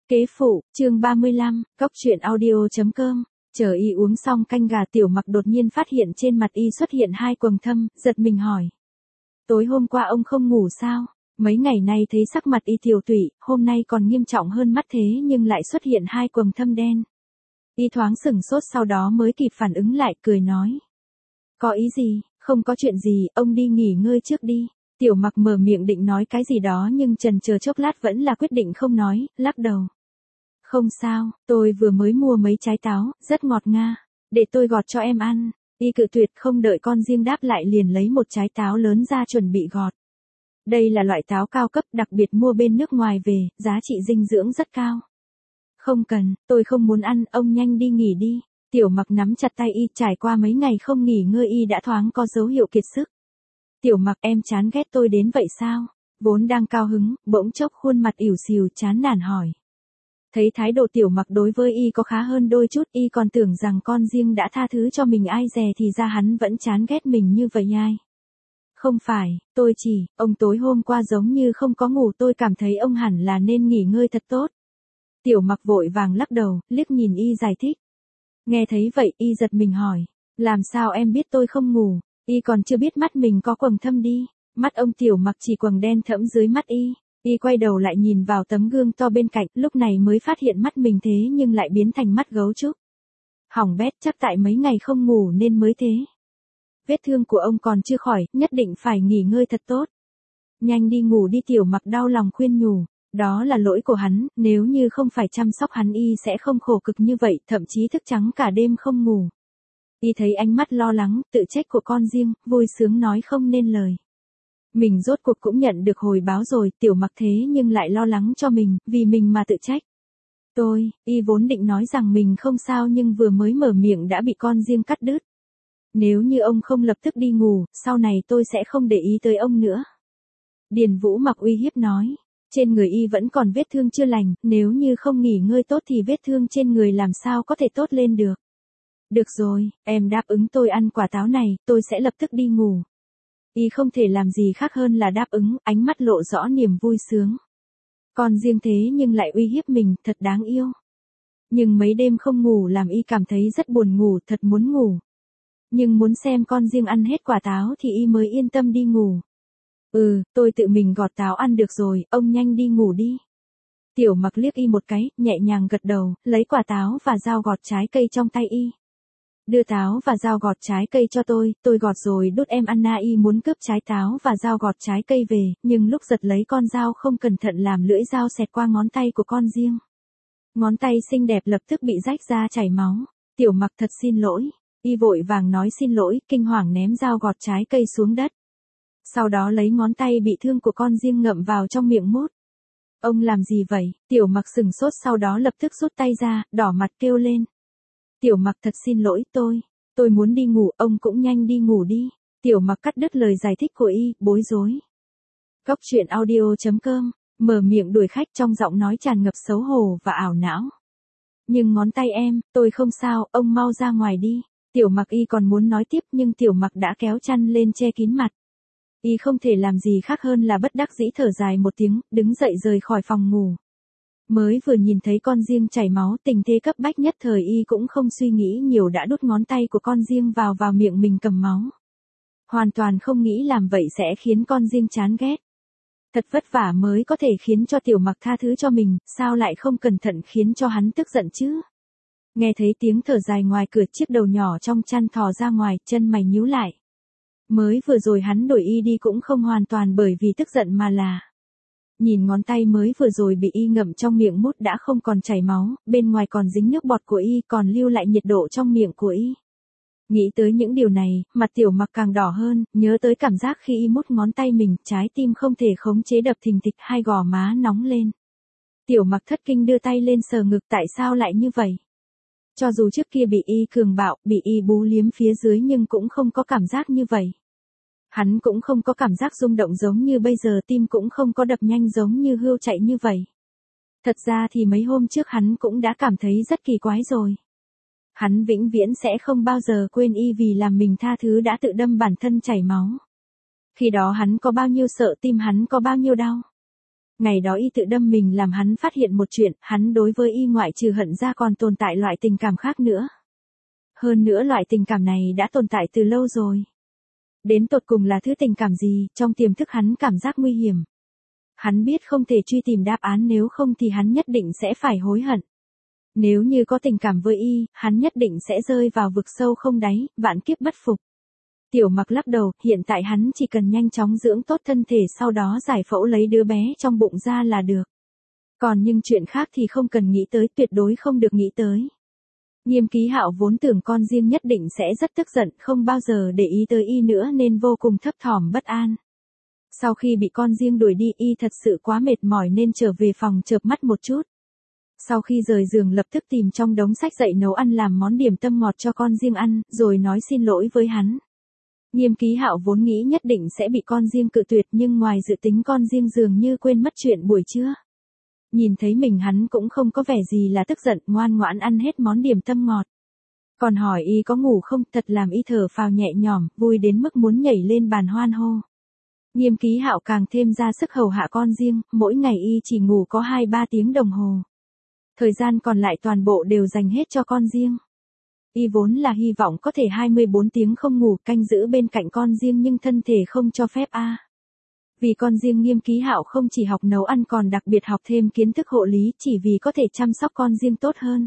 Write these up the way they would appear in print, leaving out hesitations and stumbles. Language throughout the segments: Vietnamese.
Kế phụ, chương 35, Cóc truyện audio.com. Chờ y uống xong canh gà, Tiểu Mặc đột nhiên phát hiện trên mặt y xuất hiện hai quầng thâm, giật mình hỏi. Tối hôm qua ông không ngủ sao? Mấy ngày nay thấy sắc mặt y tiều tụy, hôm nay còn nghiêm trọng hơn mắt thế nhưng lại xuất hiện hai quầng thâm đen. Y thoáng sửng sốt, sau đó mới kịp phản ứng lại, cười nói. Có ý gì? Không có chuyện gì, ông đi nghỉ ngơi trước đi. Tiểu Mặc mở miệng định nói cái gì đó nhưng chần chờ chốc lát vẫn là quyết định không nói, lắc đầu. Không sao, tôi vừa mới mua mấy trái táo, rất ngọt nga. Để tôi gọt cho em ăn. Y cự tuyệt, không đợi con riêng đáp lại liền lấy một trái táo lớn ra chuẩn bị gọt. Đây là loại táo cao cấp đặc biệt mua bên nước ngoài về, giá trị dinh dưỡng rất cao. Không cần, tôi không muốn ăn, ông nhanh đi nghỉ đi. Tiểu Mặc nắm chặt tay y, trải qua mấy ngày không nghỉ ngơi y đã thoáng có dấu hiệu kiệt sức. Tiểu Mặc, em chán ghét tôi đến vậy sao? Vốn đang cao hứng, bỗng chốc khuôn mặt ỉu xìu chán nản hỏi. Thấy thái độ Tiểu Mặc đối với y có khá hơn đôi chút, y còn tưởng rằng con riêng đã tha thứ cho mình ai dè thì ra hắn vẫn chán ghét mình như vậy ai. Không phải, tôi chỉ, ông tối hôm qua giống như không có ngủ, tôi cảm thấy ông hẳn là nên nghỉ ngơi thật tốt. Tiểu Mặc vội vàng lắc đầu, liếc nhìn y giải thích. Nghe thấy vậy y giật mình hỏi, làm sao em biết tôi không ngủ? Y còn chưa biết mắt mình có quầng thâm đi. Mắt ông Tiểu Mặc chỉ quầng đen thẫm dưới mắt y. Y quay đầu lại nhìn vào tấm gương to bên cạnh, lúc này mới phát hiện mắt mình thế nhưng lại biến thành mắt gấu trúc. Hỏng bét, chắc tại mấy ngày không ngủ nên mới thế. Vết thương của ông còn chưa khỏi, nhất định phải nghỉ ngơi thật tốt. Nhanh đi ngủ đi, Tiểu Mặc đau lòng khuyên nhủ. Đó là lỗi của hắn, nếu như không phải chăm sóc hắn y sẽ không khổ cực như vậy, thậm chí thức trắng cả đêm không ngủ. Y thấy ánh mắt lo lắng, tự trách của con riêng, vui sướng nói không nên lời. Mình rốt cuộc cũng nhận được hồi báo rồi, Tiểu Mặc thế nhưng lại lo lắng cho mình, vì mình mà tự trách. Y vốn định nói rằng mình không sao nhưng vừa mới mở miệng đã bị con riêng cắt đứt. Nếu như ông không lập tức đi ngủ, sau này tôi sẽ không để ý tới ông nữa. Điền Vũ Mặc uy hiếp nói. Trên người y vẫn còn vết thương chưa lành, nếu như không nghỉ ngơi tốt thì vết thương trên người làm sao có thể tốt lên được. Được rồi, em đáp ứng tôi ăn quả táo này, tôi sẽ lập tức đi ngủ. Y không thể làm gì khác hơn là đáp ứng, ánh mắt lộ rõ niềm vui sướng. Còn riêng thế nhưng lại uy hiếp mình, thật đáng yêu. Nhưng mấy đêm không ngủ làm y cảm thấy rất buồn ngủ, thật muốn ngủ. Nhưng muốn xem con riêng ăn hết quả táo thì y mới yên tâm đi ngủ. Tôi tự mình gọt táo ăn được rồi, ông nhanh đi ngủ đi. Tiểu Mặc liếc y một cái, nhẹ nhàng gật đầu, lấy quả táo và dao gọt trái cây trong tay y. Đưa táo và dao gọt trái cây cho tôi gọt rồi đút em ăn. Y muốn cướp trái táo và dao gọt trái cây về, nhưng lúc giật lấy con dao không cẩn thận làm lưỡi dao xẹt qua ngón tay của con riêng. Ngón tay xinh đẹp lập tức bị rách ra chảy máu. Tiểu Mặc thật xin lỗi. Y vội vàng nói xin lỗi, kinh hoàng ném dao gọt trái cây xuống đất. Sau đó lấy ngón tay bị thương của con riêng ngậm vào trong miệng mút. Ông làm gì vậy? Tiểu Mặc sừng sốt, sau đó lập tức rút tay ra, đỏ mặt kêu lên. Tiểu Mặc thật xin lỗi, tôi muốn đi ngủ, ông cũng nhanh đi ngủ đi. Tiểu Mặc cắt đứt lời giải thích của y, bối rối. Cóc truyện audio.com, mở miệng đuổi khách trong giọng nói tràn ngập xấu hổ và ảo não. Nhưng ngón tay em, tôi không sao, ông mau ra ngoài đi. Tiểu Mặc y còn muốn nói tiếp nhưng Tiểu Mặc đã kéo chăn lên che kín mặt. Y không thể làm gì khác hơn là bất đắc dĩ thở dài một tiếng, đứng dậy rời khỏi phòng ngủ. Mới vừa nhìn thấy con riêng chảy máu, tình thế cấp bách nhất thời y cũng không suy nghĩ nhiều đã đút ngón tay của con riêng vào miệng mình cầm máu. Hoàn toàn không nghĩ làm vậy sẽ khiến con riêng chán ghét. Thật vất vả mới có thể khiến cho Tiểu Mặc tha thứ cho mình, sao lại không cẩn thận khiến cho hắn tức giận chứ? Nghe thấy tiếng thở dài ngoài cửa, chiếc đầu nhỏ trong chăn thò ra ngoài, chân mày nhíu lại. Mới vừa rồi hắn đổi y đi cũng không hoàn toàn bởi vì tức giận mà là. Nhìn ngón tay mới vừa rồi bị y ngậm trong miệng mút đã không còn chảy máu, bên ngoài còn dính nước bọt của y, còn lưu lại nhiệt độ trong miệng của y. Nghĩ tới những điều này, mặt Tiểu Mặc càng đỏ hơn, nhớ tới cảm giác khi y mút ngón tay mình, trái tim không thể khống chế đập thình thịch, hai gò má nóng lên. Tiểu Mặc thất kinh đưa tay lên sờ ngực, tại sao lại như vậy? Cho dù trước kia bị y cường bạo, bị y bú liếm phía dưới nhưng cũng không có cảm giác như vậy. Hắn cũng không có cảm giác rung động giống như bây giờ, tim cũng không có đập nhanh giống như hươu chạy như vậy. Thật ra thì mấy hôm trước hắn cũng đã cảm thấy rất kỳ quái rồi. Hắn vĩnh viễn sẽ không bao giờ quên y vì làm mình tha thứ đã tự đâm bản thân chảy máu. Khi đó hắn có bao nhiêu sợ, tim hắn có bao nhiêu đau. Ngày đó y tự đâm mình làm hắn phát hiện một chuyện, hắn đối với y ngoại trừ hận ra còn tồn tại loại tình cảm khác nữa. Hơn nữa loại tình cảm này đã tồn tại từ lâu rồi. Đến tột cùng là thứ tình cảm gì, trong tiềm thức hắn cảm giác nguy hiểm. Hắn biết không thể truy tìm đáp án, nếu không thì hắn nhất định sẽ phải hối hận. Nếu như có tình cảm với y, hắn nhất định sẽ rơi vào vực sâu không đáy, vạn kiếp bất phục. Tiểu Mặc lắc đầu, hiện tại hắn chỉ cần nhanh chóng dưỡng tốt thân thể, sau đó giải phẫu lấy đứa bé trong bụng ra là được. Còn nhưng chuyện khác thì không cần nghĩ tới, tuyệt đối không được nghĩ tới. Nghiêm Ký Hạo vốn tưởng con riêng nhất định sẽ rất tức giận, không bao giờ để ý tới y nữa nên vô cùng thấp thỏm bất an. Sau khi bị con riêng đuổi đi, y thật sự quá mệt mỏi nên trở về phòng chợp mắt một chút. Sau khi rời giường lập tức tìm trong đống sách dậy nấu ăn, làm món điểm tâm ngọt cho con riêng ăn, rồi nói xin lỗi với hắn. Nghiêm Ký Hạo vốn nghĩ nhất định sẽ bị con riêng cự tuyệt, nhưng ngoài dự tính con riêng dường như quên mất chuyện buổi trưa. Nhìn thấy mình hắn cũng không có vẻ gì là tức giận, ngoan ngoãn ăn hết món điểm tâm ngọt. Còn hỏi y có ngủ không, thật làm y thở phào nhẹ nhõm, vui đến mức muốn nhảy lên bàn hoan hô. Nghiêm Ký Hạo càng thêm ra sức hầu hạ con riêng, mỗi ngày y chỉ ngủ có 2-3 tiếng đồng hồ. Thời gian còn lại toàn bộ đều dành hết cho con riêng. Y vốn là hy vọng có thể 24 tiếng không ngủ canh giữ bên cạnh con riêng, nhưng thân thể không cho phép a. Vì con riêng, Nghiêm Ký Hạo không chỉ học nấu ăn còn đặc biệt học thêm kiến thức hộ lý, chỉ vì có thể chăm sóc con riêng tốt hơn.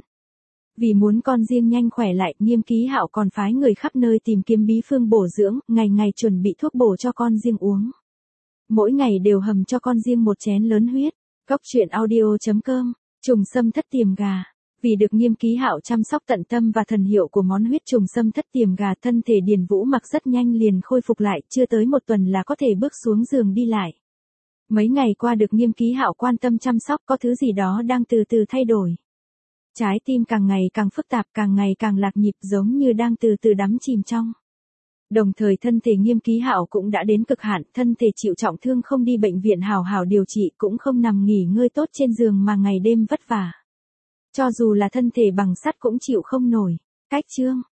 Vì muốn con riêng nhanh khỏe lại, Nghiêm Ký Hạo còn phái người khắp nơi tìm kiếm bí phương bổ dưỡng, ngày ngày chuẩn bị thuốc bổ cho con riêng uống. Mỗi ngày đều hầm cho con riêng một chén lớn huyết. Cốc truyện audio.com, trùng sâm thất tiềm gà. Vì được Nghiêm Ký Hạo chăm sóc tận tâm và thần hiệu của món huyết trùng sâm thất tiềm gà, thân thể Điền Vũ Mặc rất nhanh liền khôi phục lại, chưa tới một tuần là có thể bước xuống giường đi lại. Mấy ngày qua được Nghiêm Ký Hạo quan tâm chăm sóc, có thứ gì đó đang từ từ thay đổi. Trái tim càng ngày càng phức tạp, càng ngày càng lạc nhịp, giống như đang từ từ đắm chìm trong. Đồng thời thân thể Nghiêm Ký Hạo cũng đã đến cực hạn, thân thể chịu trọng thương, không đi bệnh viện hào hào điều trị, cũng không nằm nghỉ ngơi tốt trên giường mà ngày đêm vất vả. Cho dù là thân thể bằng sắt cũng chịu không nổi. Cách chương